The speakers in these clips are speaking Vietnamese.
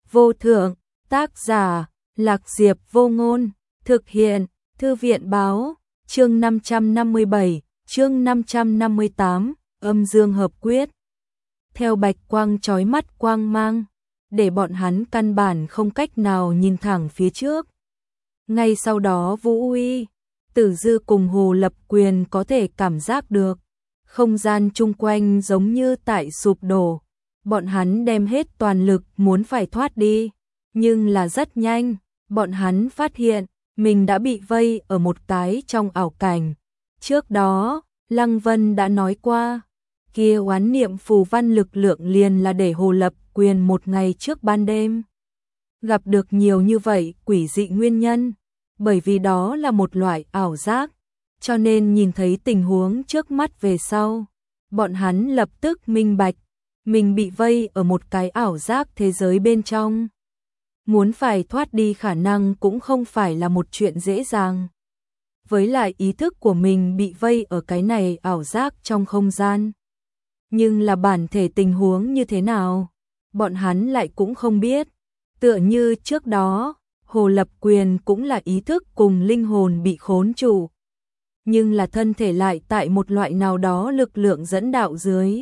vô thượng, tác giả, Lạc Diệp Vô Ngôn, thực hiện, Thư viện báo, chương 557, chương 558, âm dương hợp quyết. Theo bạch quang chói mắt quang mang, để bọn hắn căn bản không cách nào nhìn thẳng phía trước. Ngay sau đó Vũ Uy, Tử Dư cùng Hồ Lập Quyền có thể cảm giác được, không gian chung quanh giống như tại sụp đổ. Bọn hắn đem hết toàn lực muốn phải thoát đi, nhưng là rất nhanh, bọn hắn phát hiện mình đã bị vây ở một cái trong ảo cảnh. Trước đó, Lăng Vân đã nói qua, kia oán niệm phù văn lực lượng liền là để Hồ Lập Quyền một ngày trước ban đêm gặp được nhiều như vậy quỷ dị nguyên nhân, bởi vì đó là một loại ảo giác, cho nên nhìn thấy tình huống trước mắt về sau, bọn hắn lập tức minh bạch, mình bị vây ở một cái ảo giác thế giới bên trong. Muốn phải thoát đi khả năng cũng không phải là một chuyện dễ dàng. Với lại ý thức của mình bị vây ở cái này ảo giác trong không gian. Nhưng là bản thể tình huống như thế nào, bọn hắn lại cũng không biết. Tựa như trước đó, Hồ Lập Quyền cũng là ý thức cùng linh hồn bị khốn trụ. Nhưng là thân thể lại tại một loại nào đó lực lượng dẫn đạo dưới.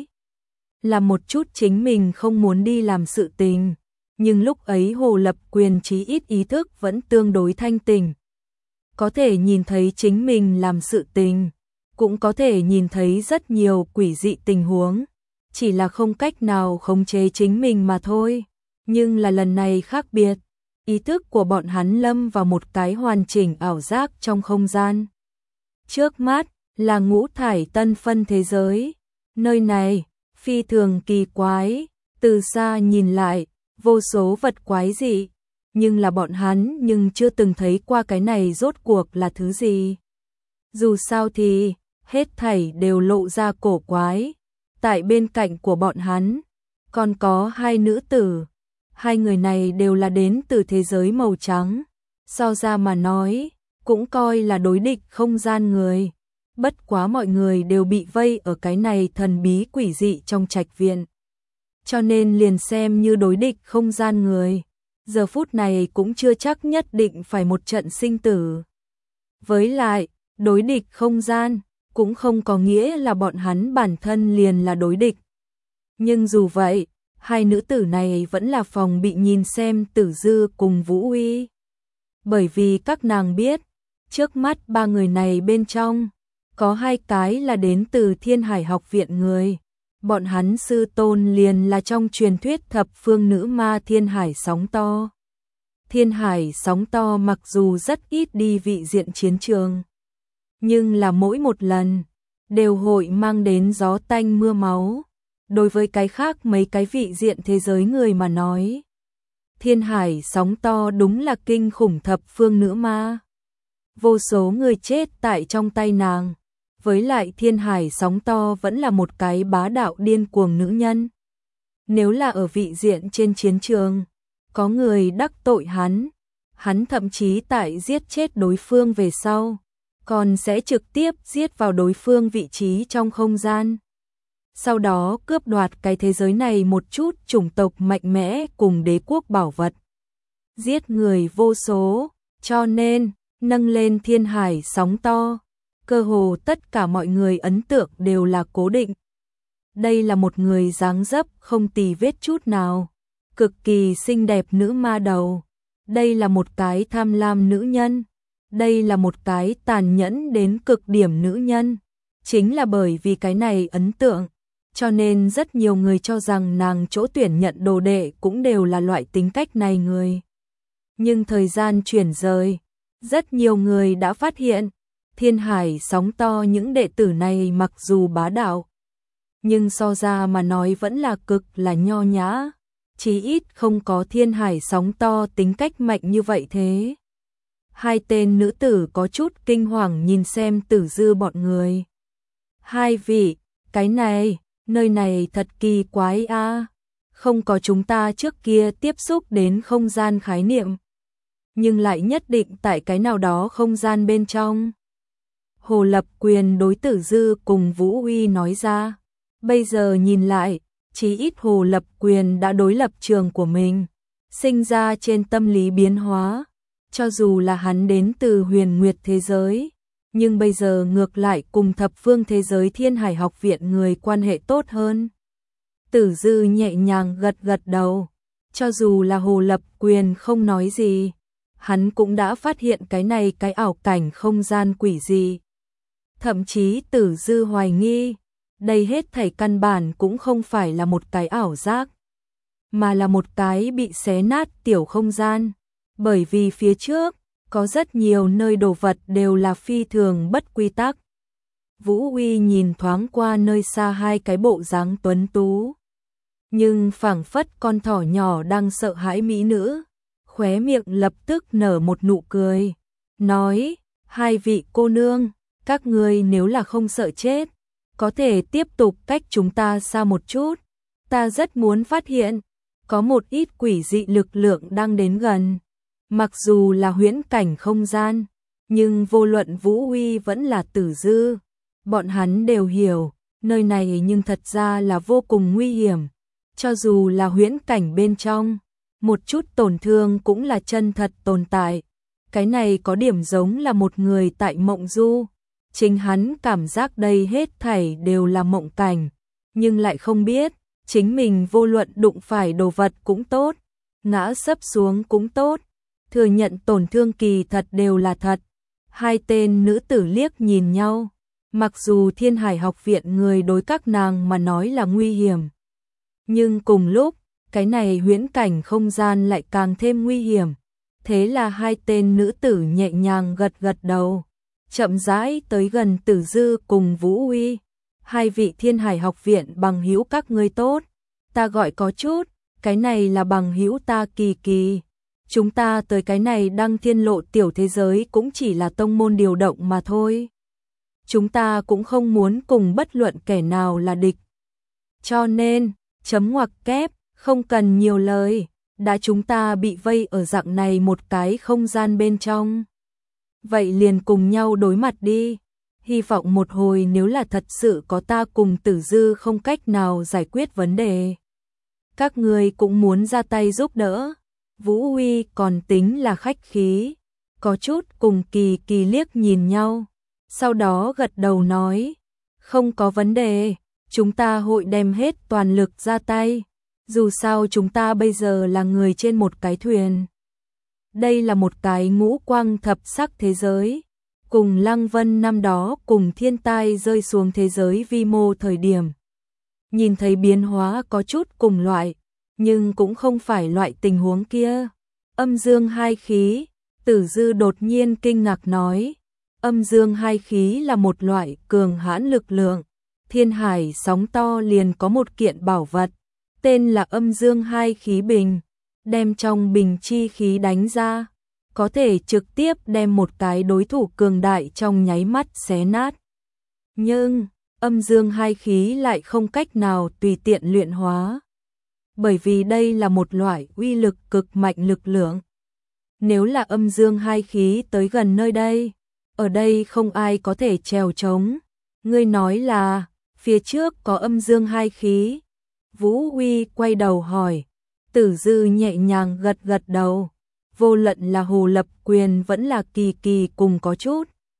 Là một chút chính mình không muốn đi làm sự tình. Nhưng lúc ấy Hồ Lập Quyền chí ít ý thức vẫn tương đối thanh tỉnh. Có thể nhìn thấy chính mình làm sự tình, cũng có thể nhìn thấy rất nhiều quỷ dị tình huống, chỉ là không cách nào khống chế chính mình mà thôi. Nhưng là lần này khác biệt, ý thức của bọn hắn lâm vào một cái hoàn chỉnh ảo giác trong không gian. Trước mắt là ngũ thải tân phân thế giới, nơi này phi thường kỳ quái, từ xa nhìn lại, vô số vật quái dị, nhưng là bọn hắn nhưng chưa từng thấy qua cái này rốt cuộc là thứ gì. Dù sao thì, hết thảy đều lộ ra cổ quái. Tại bên cạnh của bọn hắn, còn có hai nữ tử. Hai người này đều là đến từ thế giới màu trắng. So ra mà nói, cũng coi là đối địch không gian người. Bất quá mọi người đều bị vây ở cái này thần bí quỷ dị trong trạch viện. Cho nên liền xem như đối địch không gian người. Giờ phút này cũng chưa chắc nhất định phải một trận sinh tử. Với lại, đối địch không gian cũng không có nghĩa là bọn hắn bản thân liền là đối địch. Nhưng dù vậy, hai nữ tử này vẫn là phòng bị nhìn xem Tử Dư cùng Vũ Uy. Bởi vì các nàng biết, trước mắt ba người này bên trong, có hai cái là đến từ Thiên Hải học viện người. Bọn hắn sư tôn liền là trong truyền thuyết thập phương nữ ma Thiên Hải sóng to. Thiên Hải sóng to mặc dù rất ít đi vị diện chiến trường, nhưng là mỗi một lần đều hội mang đến gió tanh mưa máu. Đối với cái khác mấy cái vị diện thế giới người mà nói, Thiên Hải sóng to đúng là kinh khủng thập phương nữ ma. Vô số người chết tại trong tay nàng. Với lại Thiên Hải sóng to vẫn là một cái bá đạo điên cuồng nữ nhân. Nếu là ở vị diện trên chiến trường, có người đắc tội hắn thậm chí tại giết chết đối phương về sau, còn sẽ trực tiếp giết vào đối phương vị trí trong không gian. Sau đó cướp đoạt cái thế giới này một chút chủng tộc mạnh mẽ cùng đế quốc bảo vật. Giết người vô số, cho nên, nâng lên Thiên Hải sóng to. Cơ hồ tất cả mọi người ấn tượng đều là cố định. Đây là một người dáng dấp không tì vết chút nào, cực kỳ xinh đẹp nữ ma đầu. Đây là một cái tham lam nữ nhân. Đây là một cái tàn nhẫn đến cực điểm nữ nhân. Chính là bởi vì cái này ấn tượng, cho nên rất nhiều người cho rằng nàng chỗ tuyển nhận đồ đệ cũng đều là loại tính cách này người. Nhưng thời gian chuyển rời, rất nhiều người đã phát hiện, Thiên Hải sóng to những đệ tử này mặc dù bá đạo, nhưng so ra mà nói vẫn là cực là nho nhã, chí ít không có Thiên Hải sóng to tính cách mạnh như vậy thế. Hai tên nữ tử có chút kinh hoàng nhìn xem Tử Dư bọn người. Hai vị, cái này, nơi này thật kỳ quái a, không có chúng ta trước kia tiếp xúc đến không gian khái niệm, nhưng lại nhất định tại cái nào đó không gian bên trong. Hồ Lập Quyền đối Tử Dư cùng Vũ Uy nói ra. Bây giờ nhìn lại, chí ít Hồ Lập Quyền đã đối lập trường của mình. sinh ra trên tâm lý biến hóa. Cho dù là hắn đến từ huyền nguyệt thế giới, nhưng bây giờ ngược lại cùng thập phương thế giới Thiên Hải học viện người quan hệ tốt hơn. Tử Dư nhẹ nhàng gật gật đầu, cho dù là Hồ Lập Quyền không nói gì, hắn cũng đã phát hiện cái này cái ảo cảnh không gian quỷ dị. Thậm chí Tử Dư hoài nghi, đây hết thảy căn bản cũng không phải là một cái ảo giác, mà là một cái bị xé nát tiểu không gian, bởi vì phía trước có rất nhiều nơi đồ vật đều là phi thường bất quy tắc. Vũ Uy nhìn thoáng qua nơi xa hai cái bộ dáng tuấn tú, nhưng phảng phất con thỏ nhỏ đang sợ hãi mỹ nữ, khóe miệng lập tức nở một nụ cười, nói: hai vị cô nương, các ngươi nếu là không sợ chết, có thể tiếp tục cách chúng ta xa một chút, ta rất muốn phát hiện có một ít quỷ dị lực lượng đang đến gần. Mặc dù là huyễn cảnh không gian, nhưng vô luận Vũ Uy vẫn là Tử Dư, bọn hắn đều hiểu, nơi này nhưng thật ra là vô cùng nguy hiểm. Cho dù là huyễn cảnh bên trong, một chút tổn thương cũng là chân thật tồn tại. Cái này có điểm giống là một người tại mộng du, chính hắn cảm giác đây hết thảy đều là mộng cảnh, nhưng lại không biết, chính mình vô luận đụng phải đồ vật cũng tốt, ngã sấp xuống cũng tốt, thừa nhận tổn thương kỳ thật đều là thật. Hai tên nữ tử liếc nhìn nhau, mặc dù Thiên Hải học viện người đối các nàng mà nói là nguy hiểm, nhưng cùng lúc, cái này huyễn cảnh không gian lại càng thêm nguy hiểm. Thế là hai tên nữ tử nhẹ nhàng gật gật đầu, chậm rãi tới gần Tử Dư cùng Vũ Uy. Hai vị Thiên Hải học viện bằng hữu các ngươi tốt, ta gọi có chút, cái này là bằng hữu ta Kỳ Kỳ. Chúng ta tới cái này Đăng Thiên Lộ tiểu thế giới cũng chỉ là tông môn điều động mà thôi. Chúng ta cũng không muốn cùng bất luận kẻ nào là địch. Cho nên, chấm ngoặc kép, không cần nhiều lời, đã chúng ta bị vây ở dạng này một cái không gian bên trong. Vậy liền cùng nhau đối mặt đi. Hy vọng một hồi nếu là thật sự có ta cùng Tử Dư không cách nào giải quyết vấn đề, các người cũng muốn ra tay giúp đỡ. Vũ Uy còn tính là khách khí, có chút cùng Kỳ Kỳ liếc nhìn nhau, sau đó gật đầu nói, không có vấn đề, chúng ta hội đem hết toàn lực ra tay, dù sao chúng ta bây giờ là người trên một cái thuyền. Đây là một cái ngũ quang thập sắc thế giới, cùng Lăng Vân năm đó cùng thiên tai rơi xuống thế giới vi mô thời điểm. Nhìn thấy biến hóa có chút cùng loại, nhưng cũng không phải loại tình huống kia. Âm dương hai khí, Tử Dư đột nhiên kinh ngạc nói, âm dương hai khí là một loại cường hãn lực lượng. Thiên Hải sóng to liền có một kiện bảo vật, tên là âm dương hai khí bình, đem trong bình chi khí đánh ra, có thể trực tiếp đem một cái đối thủ cường đại trong nháy mắt xé nát. Nhưng, âm dương hai khí lại không cách nào tùy tiện luyện hóa, bởi vì đây là một loại uy lực cực mạnh lực lượng. Nếu là âm dương hai khí tới gần nơi đây, ở đây không ai có thể trèo trống. Ngươi nói là, phía trước có âm dương hai khí. Vũ Uy quay đầu hỏi, Tử Dư nhẹ nhàng gật gật đầu. Vô luận là Hồ Lập Quyền vẫn là Kỳ Kỳ cùng có chút.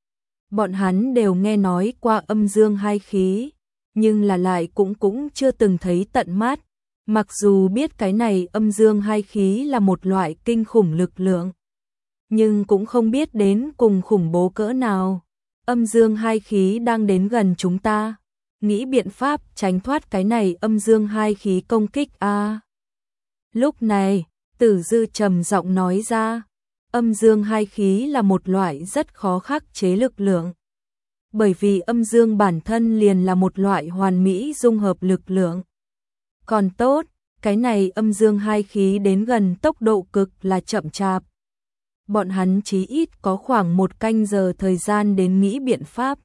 Bọn hắn đều nghe nói qua âm dương hai khí, nhưng là lại cũng chưa từng thấy tận mắt. Mặc dù biết cái này âm dương hai khí là một loại kinh khủng lực lượng, nhưng cũng không biết đến cùng khủng bố cỡ nào. Âm dương hai khí đang đến gần chúng ta, nghĩ biện pháp tránh thoát cái này âm dương hai khí công kích a. Lúc này, Tử Dư trầm giọng nói ra, âm dương hai khí là một loại rất khó khắc chế lực lượng. Bởi vì âm dương bản thân liền là một loại hoàn mỹ dung hợp lực lượng. Còn tốt, cái này âm dương hai khí đến gần tốc độ cực là chậm chạp. Bọn hắn chí ít có khoảng 1 canh giờ thời gian đến nghĩ biện pháp.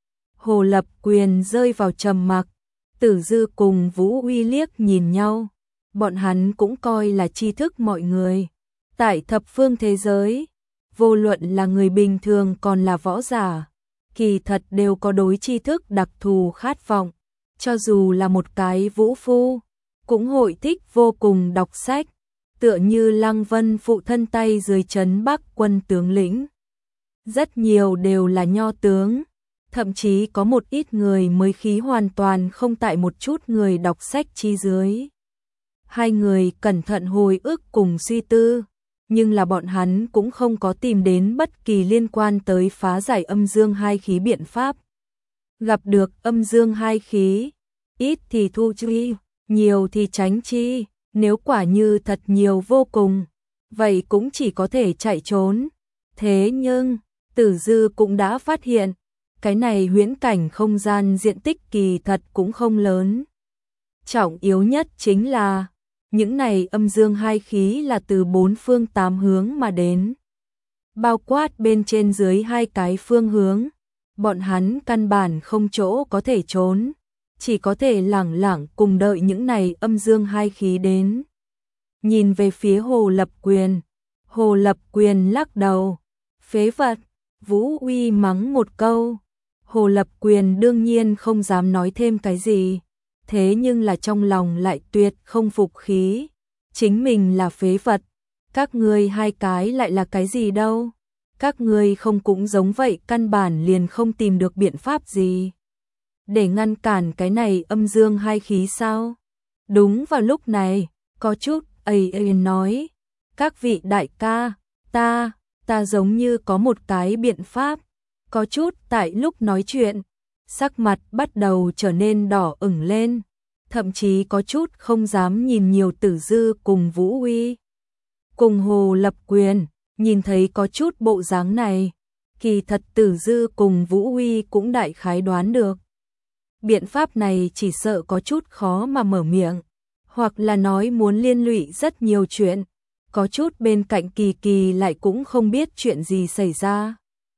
Hồ Lập Quyền rơi vào trầm mặc, Tử Dư cùng Vũ Uy liếc nhìn nhau. Bọn hắn cũng coi là tri thức mọi người. Tại thập phương thế giới, vô luận là người bình thường còn là võ giả, kỳ thật đều có đối tri thức đặc thù khát vọng. Cho dù là một cái vũ phu, cũng hội thích vô cùng đọc sách. tựa như Lăng Vân phụ thân tay dưới trấn Bắc quân tướng lĩnh. Rất nhiều đều là nho tướng, thậm chí có một ít người mới khí hoàn toàn không tại một chút người đọc sách chi dưới. Hai người cẩn thận hồi ức cùng suy tư, nhưng là bọn hắn cũng không có tìm đến bất kỳ liên quan tới phá giải âm dương hai khí biện pháp. Gặp được âm dương hai khí, ít thì thu chi, nhiều thì tránh chi, nếu quả như thật nhiều vô cùng, vậy cũng chỉ có thể chạy trốn. Thế nhưng, Tử Dư cũng đã phát hiện, cái này huyễn cảnh không gian diện tích kỳ thật cũng không lớn. Trọng yếu nhất chính là, những này âm dương hai khí là từ bốn phương tám hướng mà đến. Bao quát bên trên dưới hai cái phương hướng, bọn hắn căn bản không chỗ có thể trốn, chỉ có thể lẳng lặng cùng đợi những này âm dương hai khí đến. Nhìn về phía Hồ Lập Quyền lắc đầu, phế vật, Vũ Uy mắng một câu. Hồ Lập Quyền đương nhiên không dám nói thêm cái gì, thế nhưng là trong lòng lại tuyệt không phục khí. Chính mình là phế vật, các ngươi hai cái lại là cái gì đâu? Các ngươi không cũng giống vậy, căn bản liền không tìm được biện pháp gì để ngăn cản cái này âm dương hai khí sao? Đúng vào lúc này, có chút nói, các vị đại ca, ta giống như có một cái biện pháp. Có chút tại lúc nói chuyện, sắc mặt bắt đầu trở nên đỏ ửng lên, thậm chí có chút không dám nhìn nhiều Tử Dư cùng Vũ Uy. Cùng Hồ Lập Quyền, nhìn thấy có chút bộ dáng này, kỳ thật Tử Dư cùng Vũ Uy cũng đại khái đoán được. Biện pháp này chỉ sợ có chút khó mà mở miệng, hoặc là nói muốn liên lụy rất nhiều chuyện, có chút bên cạnh Kỳ Kỳ lại cũng không biết chuyện gì xảy ra.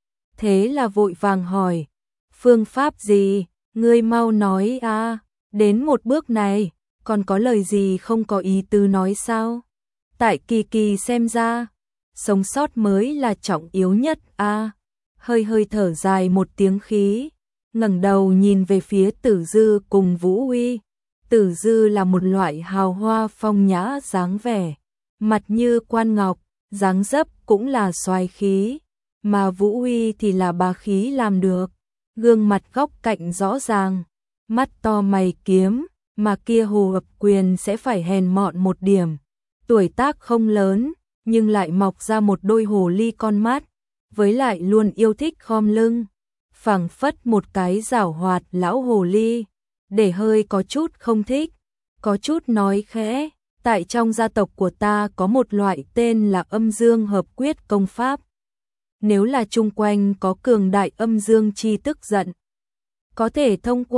Thế là vội vàng hỏi, phương pháp gì, ngươi mau nói a, đến một bước này, còn có lời gì không có ý tứ nói sao? Tại Kỳ Kỳ xem ra, sống sót mới là trọng yếu nhất a. Hơi thở dài một tiếng khí, ngẩng đầu nhìn về phía Tử Dư cùng Vũ Uy. Tử Dư là một loại hào hoa phong nhã dáng vẻ, mặt như quan ngọc, dáng dấp cũng là xoái khí, mà Vũ Uy thì là bá khí làm được, gương mặt góc cạnh rõ ràng, mắt to mày kiếm, mà kia Hồ Lập Quyền sẽ phải hèn mọn một điểm, tuổi tác không lớn, nhưng lại mọc ra một đôi hồ ly con mắt, với lại luôn yêu thích khom lưng, phảng phất một cái giảo hoạt lão hồ ly, để hơi có chút không thích, có chút nói khẽ, tại trong gia tộc của ta có một loại tên là âm dương hợp quyết công pháp. Nếu là chung quanh có cường đại âm dương chi tức giận, có thể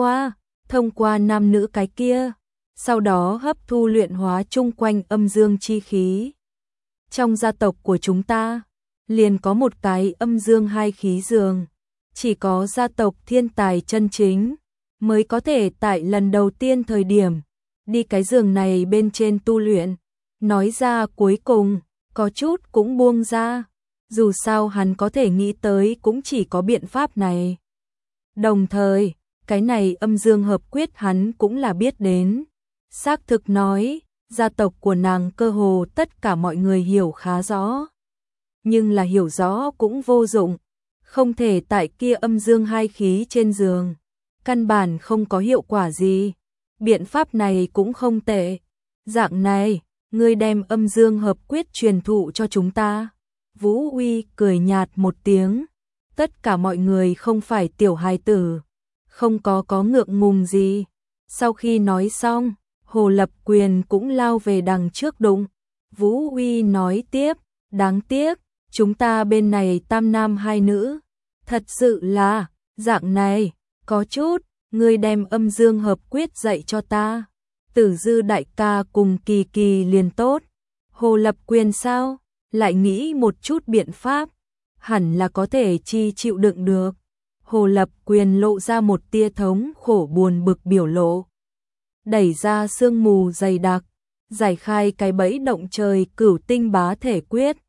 thông qua nam nữ cái kia, sau đó hấp thu luyện hóa chung quanh âm dương chi khí. Trong gia tộc của chúng ta, liền có một cái âm dương hai khí giường, chỉ có gia tộc thiên tài chân chính mới có thể tại lần đầu tiên thời điểm đi cái giường này bên trên tu luyện. Nói ra cuối cùng, có chút cũng buông ra, dù sao hắn có thể nghĩ tới cũng chỉ có biện pháp này. Đồng thời, cái này âm dương hợp quyết hắn cũng là biết đến. Xác thực nói, gia tộc của nàng cơ hồ tất cả mọi người hiểu khá rõ. Nhưng là hiểu rõ cũng vô dụng, không thể tại kia âm dương hai khí trên giường, căn bản không có hiệu quả gì. Biện pháp này cũng không tệ. Dạng này, ngươi đem âm dương hợp quyết truyền thụ cho chúng ta. Vũ Uy cười nhạt một tiếng. Tất cả mọi người không phải tiểu hài tử, không có ngượng ngùng gì. Sau khi nói xong, Hồ Lập Quyền cũng lao về đằng trước đụng. Vũ Uy nói tiếp, đáng tiếc, chúng ta bên này tam nam hai nữ. Thật sự là, dạng này, có chút, ngươi đem âm dương hợp quyết dạy cho ta. Tử Dư đại ca cùng Kỳ Kỳ liền tốt. Hồ Lập Quyền sao? Lại nghĩ một chút biện pháp, hẳn là có thể chịu đựng được. Hồ Lập Quyền lộ ra một tia thống khổ buồn bực biểu lộ. Đẩy ra sương mù dày đặc, giải khai cái bẫy động trời cửu tinh bá thể quyết.